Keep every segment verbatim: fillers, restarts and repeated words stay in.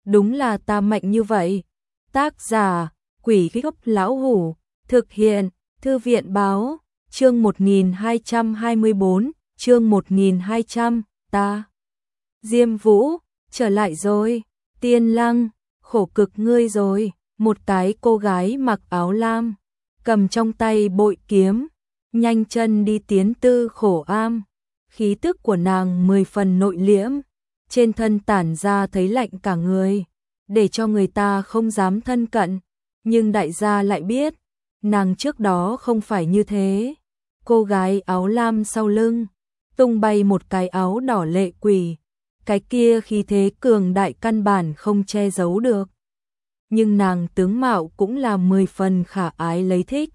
đúng là ta mạnh như vậy. Tác giả, Quỷ Gốc Lão Hủ, thực hiện, Thư viện Báo, chương một nghìn hai trăm hai mươi bốn, chương một nghìn hai trăm, ta. Diêm Vũ, trở lại rồi, Tiên Lăng, khổ cực ngươi rồi, một cái cô gái mặc áo lam, cầm trong tay bội kiếm, nhanh chân đi tiến Tư Khổ Am, khí tức của nàng mười phần nội liễm, trên thân tản ra thấy lạnh cả người, để cho người ta không dám thân cận, nhưng đại gia lại biết, nàng trước đó không phải như thế. Cô gái áo lam sau lưng, tung bay một cái áo đỏ lệ quỷ, cái kia khí thế cường đại căn bản không che giấu được. Nhưng nàng tướng mạo cũng là mười phần khả ái lấy thích.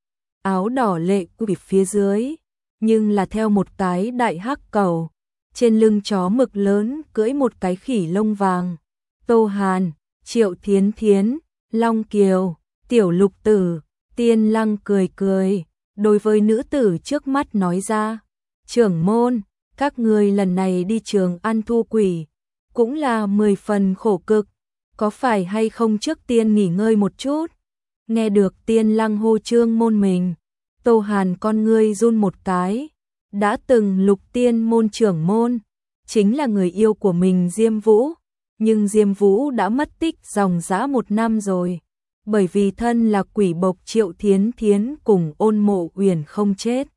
Áo đỏ lệ quỷ phía dưới, nhưng là theo một cái đại hắc cầu, trên lưng chó mực lớn cưỡi một cái khỉ lông vàng. Tô Hàn, Triệu Thiến Thiến, Long Kiều, Tiểu Lục Tử, Tiên Lăng cười cười, đối với nữ tử trước mắt nói ra, trưởng môn, các người lần này đi trường ăn thu quỷ, cũng là mười phần khổ cực, có phải hay không trước tiên nghỉ ngơi một chút? Nghe được Tiên Lăng hô trương môn mình, Tô Hàn con ngươi run một cái, đã từng Lục Tiên môn trưởng môn, chính là người yêu của mình Diêm Vũ, nhưng Diêm Vũ đã mất tích dòng dã một năm rồi, bởi vì thân là quỷ bộc Triệu Thiến Thiến cùng Ôn Mộ Uyển không chết.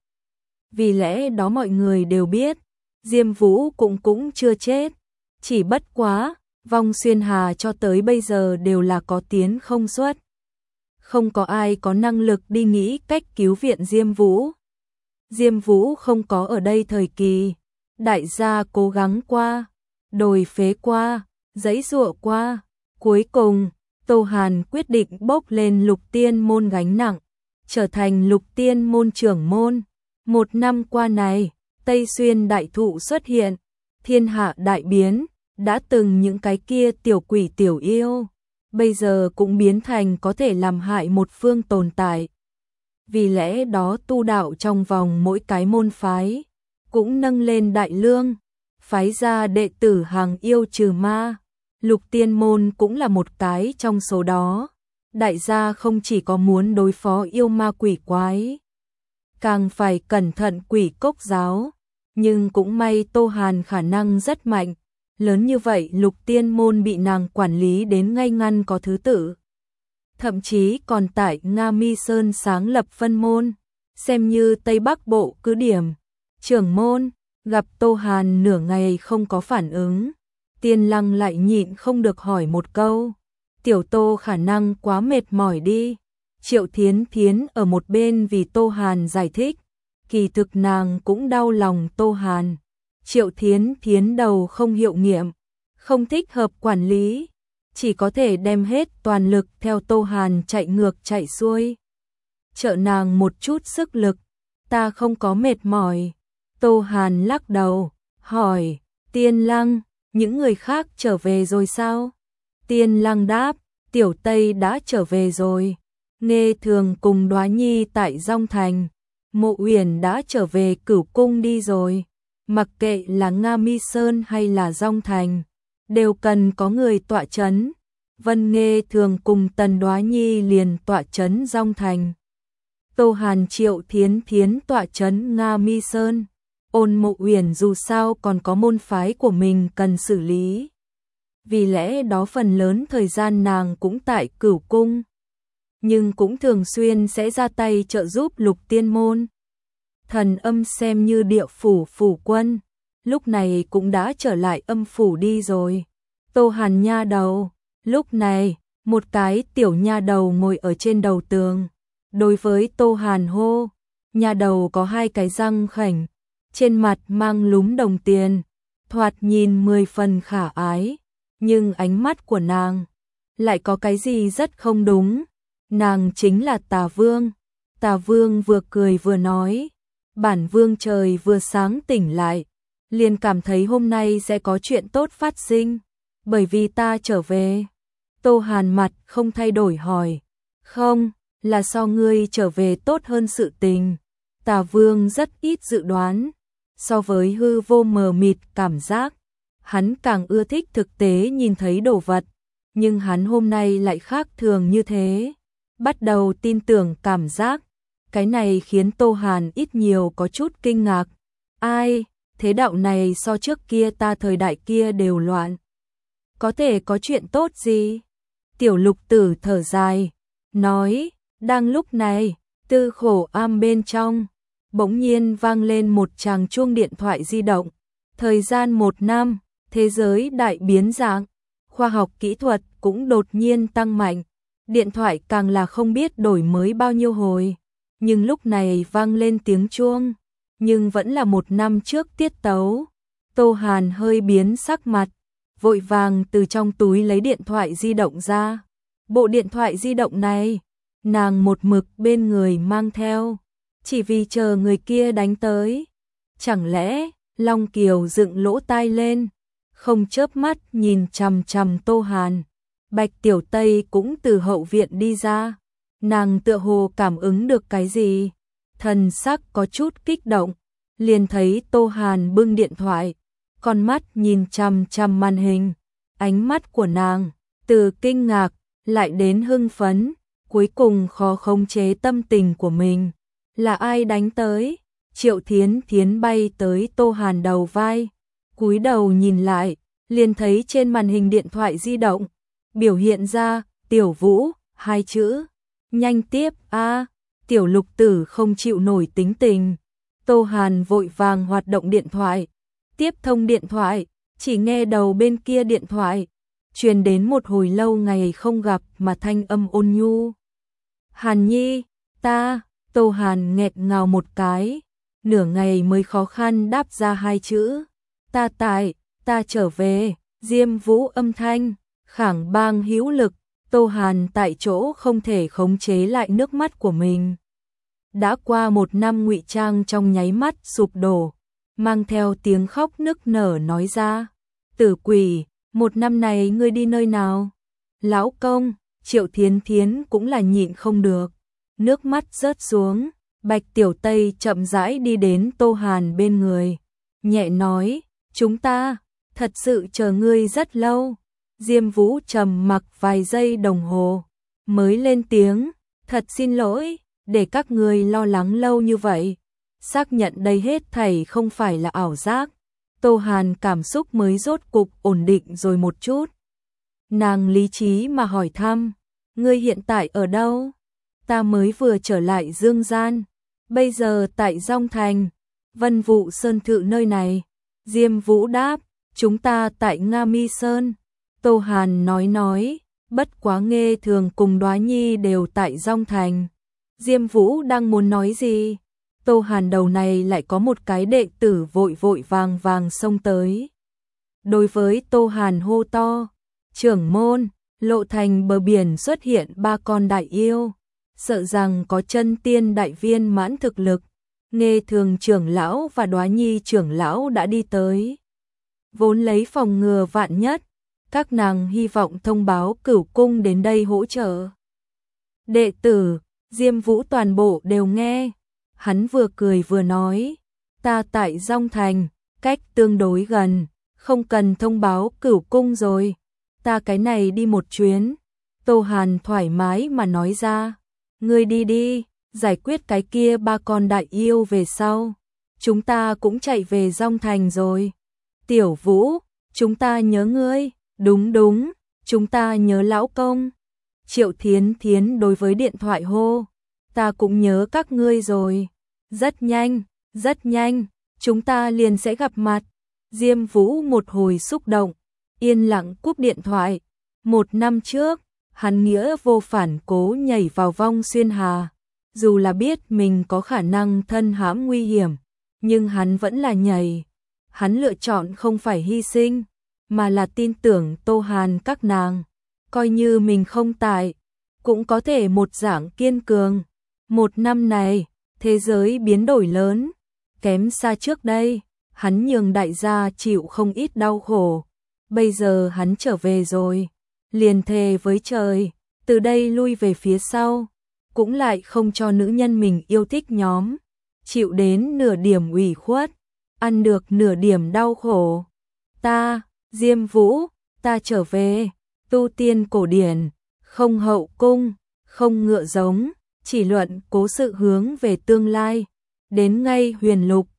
Vì lẽ đó mọi người đều biết, Diêm Vũ cũng cũng chưa chết, chỉ bất quá, vong xuyên hà cho tới bây giờ đều là có tiến không xuất. Không có ai có năng lực đi nghĩ cách cứu viện Diêm Vũ. Diêm Vũ không có ở đây thời kỳ, đại gia cố gắng qua, đồi phế qua, giãy giụa qua, cuối cùng, Tô Hàn quyết định bốc lên Lục Tiên môn gánh nặng, trở thành Lục Tiên môn trưởng môn. Một năm qua này, Tây Xuyên đại thụ xuất hiện, thiên hạ đại biến, đã từng những cái kia tiểu quỷ tiểu yêu, bây giờ cũng biến thành có thể làm hại một phương tồn tại. Vì lẽ đó tu đạo trong vòng mỗi cái môn phái, cũng nâng lên đại lương, phái ra đệ tử hàng yêu trừ ma. Lục Tiên môn cũng là một cái trong số đó. Đại gia không chỉ có muốn đối phó yêu ma quỷ quái, càng phải cẩn thận quỷ cốc giáo, nhưng cũng may Tô Hàn khả năng rất mạnh, lớn như vậy Lục Tiên môn bị nàng quản lý đến ngay ngăn có thứ tự. Thậm chí còn tại Nga Mi Sơn sáng lập phân môn, xem như Tây Bắc Bộ cứ điểm. Trưởng môn, gặp Tô Hàn nửa ngày không có phản ứng, Tiên Lăng lại nhịn không được hỏi một câu, tiểu Tô khả năng quá mệt mỏi đi. Triệu Thiến Thiến ở một bên vì Tô Hàn giải thích, kỳ thực nàng cũng đau lòng Tô Hàn. Triệu Thiến Thiến đầu không hiệu nghiệm, không thích hợp quản lý, chỉ có thể đem hết toàn lực theo Tô Hàn chạy ngược chạy xuôi. Trợ nàng một chút sức lực, ta không có mệt mỏi. Tô Hàn lắc đầu, hỏi, Tiên Lăng, những người khác trở về rồi sao? Tiên Lăng đáp, Tiểu Tây đã trở về rồi. Nghe Thường cùng Đóa Nhi tại Dong Thành, Mộ Uyển đã trở về Cửu Cung đi rồi. Mặc kệ là Nga Mi Sơn hay là Dong Thành, đều cần có người tọa chấn. Vân Nghe Thường cùng Tần Đóa Nhi liền tọa chấn Dong Thành. Tô Hàn Triệu Thiến Thiến tọa chấn Nga Mi Sơn. Ôn Mộ Uyển dù sao còn có môn phái của mình cần xử lý. Vì lẽ đó phần lớn thời gian nàng cũng tại Cửu Cung, nhưng cũng thường xuyên sẽ ra tay trợ giúp Lục Tiên môn. Thần Âm xem như địa phủ phủ quân, lúc này cũng đã trở lại âm phủ đi rồi. Tô Hàn nha đầu, lúc này, một cái tiểu nha đầu ngồi ở trên đầu tường, đối với Tô Hàn hô, nha đầu có hai cái răng khảnh, trên mặt mang lúm đồng tiền, thoạt nhìn mười phần khả ái, nhưng ánh mắt của nàng lại có cái gì rất không đúng. Nàng chính là Tà Vương. Tà Vương vừa cười vừa nói, bản vương trời vừa sáng tỉnh lại, liền cảm thấy hôm nay sẽ có chuyện tốt phát sinh, bởi vì ta trở về. Tô Hàn mặt không thay đổi hỏi, không, là so ngươi trở về tốt hơn sự tình. Tà Vương rất ít dự đoán, so với hư vô mờ mịt cảm giác, hắn càng ưa thích thực tế nhìn thấy đồ vật, nhưng hắn hôm nay lại khác thường như thế. Bắt đầu tin tưởng cảm giác, cái này khiến Tô Hàn ít nhiều có chút kinh ngạc. Ai, thế đạo này so trước kia ta thời đại kia đều loạn. Có thể có chuyện tốt gì? Tiểu Lục Tử thở dài, nói, đang lúc này, Tư Khổ Am bên trong, bỗng nhiên vang lên một tràng chuông điện thoại di động. Thời gian một năm, thế giới đại biến dạng, khoa học kỹ thuật cũng đột nhiên tăng mạnh, điện thoại càng là không biết đổi mới bao nhiêu hồi, nhưng lúc này vang lên tiếng chuông, nhưng vẫn là một năm trước tiết tấu. Tô Hàn hơi biến sắc mặt, vội vàng từ trong túi lấy điện thoại di động ra. Bộ điện thoại di động này, nàng một mực bên người mang theo, chỉ vì chờ người kia đánh tới. Chẳng lẽ, Long Kiều dựng lỗ tai lên, không chớp mắt nhìn chằm chằm Tô Hàn. Bạch Tiểu Tây cũng từ hậu viện đi ra, nàng tựa hồ cảm ứng được cái gì, thần sắc có chút kích động, liền thấy Tô Hàn bưng điện thoại, con mắt nhìn chằm chằm màn hình, ánh mắt của nàng từ kinh ngạc lại đến hưng phấn, cuối cùng khó khống chế tâm tình của mình. Là ai đánh tới? Triệu Thiến Thiến bay tới Tô Hàn đầu vai, cúi đầu nhìn lại, liền thấy trên màn hình điện thoại di động biểu hiện ra Tiểu Vũ hai chữ. Nhanh tiếp a. Tiểu Lục Tử không chịu nổi tính tình. Tô Hàn vội vàng hoạt động điện thoại, tiếp thông điện thoại, chỉ nghe đầu bên kia điện thoại truyền đến một hồi lâu ngày không gặp mà thanh âm ôn nhu. Hàn Nhi, ta. Tô Hàn nghẹt ngào một cái, nửa ngày mới khó khăn đáp ra hai chữ. Ta tại, ta trở về. Diêm Vũ âm thanh khẳng bang hữu lực, Tô Hàn tại chỗ không thể khống chế lại nước mắt của mình. Đã qua một năm ngụy trang trong nháy mắt sụp đổ, mang theo tiếng khóc nức nở nói ra. Tử quỷ, một năm này ngươi đi nơi nào? Lão công, Triệu Thiến Thiến cũng là nhịn không được, nước mắt rớt xuống. Bạch Tiểu Tây chậm rãi đi đến Tô Hàn bên người, nhẹ nói, chúng ta thật sự chờ ngươi rất lâu. Diêm Vũ trầm mặc vài giây đồng hồ, mới lên tiếng, thật xin lỗi, để các ngươi lo lắng lâu như vậy. Xác nhận đây hết thảy không phải là ảo giác, Tô Hàn cảm xúc mới rốt cục ổn định rồi một chút. Nàng lý trí mà hỏi thăm, ngươi hiện tại ở đâu? Ta mới vừa trở lại Dương Gian, bây giờ tại Dong Thành, Vân Vụ Sơn Thự nơi này. Diêm Vũ đáp, chúng ta tại Nga Mi Sơn. Tô Hàn nói nói, bất quá Nghê Thường cùng Đóa Nhi đều tại Dong Thành. Diêm Vũ đang muốn nói gì? Tô Hàn đầu này lại có một cái đệ tử vội vội vàng vàng xông tới. Đối với Tô Hàn hô to, trưởng môn, lộ thành bờ biển xuất hiện ba con đại yêu, sợ rằng có chân tiên đại viên mãn thực lực. Nghê Thường trưởng lão và Đóa Nhi trưởng lão đã đi tới, vốn lấy phòng ngừa vạn nhất, các nàng hy vọng thông báo Cửu Cung đến đây hỗ trợ. Đệ tử, Diêm Vũ toàn bộ đều nghe, hắn vừa cười vừa nói, ta tại Dong Thành, cách tương đối gần, không cần thông báo Cửu Cung rồi, ta cái này đi một chuyến. Tô Hàn thoải mái mà nói ra, ngươi đi đi, giải quyết cái kia ba con đại yêu về sau, chúng ta cũng chạy về Dong Thành rồi. Tiểu Vũ, chúng ta nhớ ngươi. Đúng đúng, chúng ta nhớ lão công. Triệu Thiến Thiến đối với điện thoại hô, ta cũng nhớ các ngươi rồi. Rất nhanh, rất nhanh, chúng ta liền sẽ gặp mặt. Diêm Vũ một hồi xúc động, yên lặng cúp điện thoại. Một năm trước, hắn nghĩa vô phản cố nhảy vào vong xuyên hà. Dù là biết mình có khả năng thân hãm nguy hiểm, nhưng hắn vẫn là nhảy. Hắn lựa chọn không phải hy sinh, mà là tin tưởng Tô Hàn các nàng, coi như mình không tại, cũng có thể một dạng kiên cường. Một năm này, thế giới biến đổi lớn, kém xa trước đây, hắn nhường đại gia chịu không ít đau khổ. Bây giờ hắn trở về rồi, liền thề với trời, từ đây lui về phía sau, cũng lại không cho nữ nhân mình yêu thích nhóm chịu đến nửa điểm ủy khuất, ăn được nửa điểm đau khổ. Ta, Diêm Vũ, ta trở về. tu tiên cổ điển, không hậu cung, không ngựa giống, chỉ luận cố sự hướng về tương lai. Đến ngay huyền lục,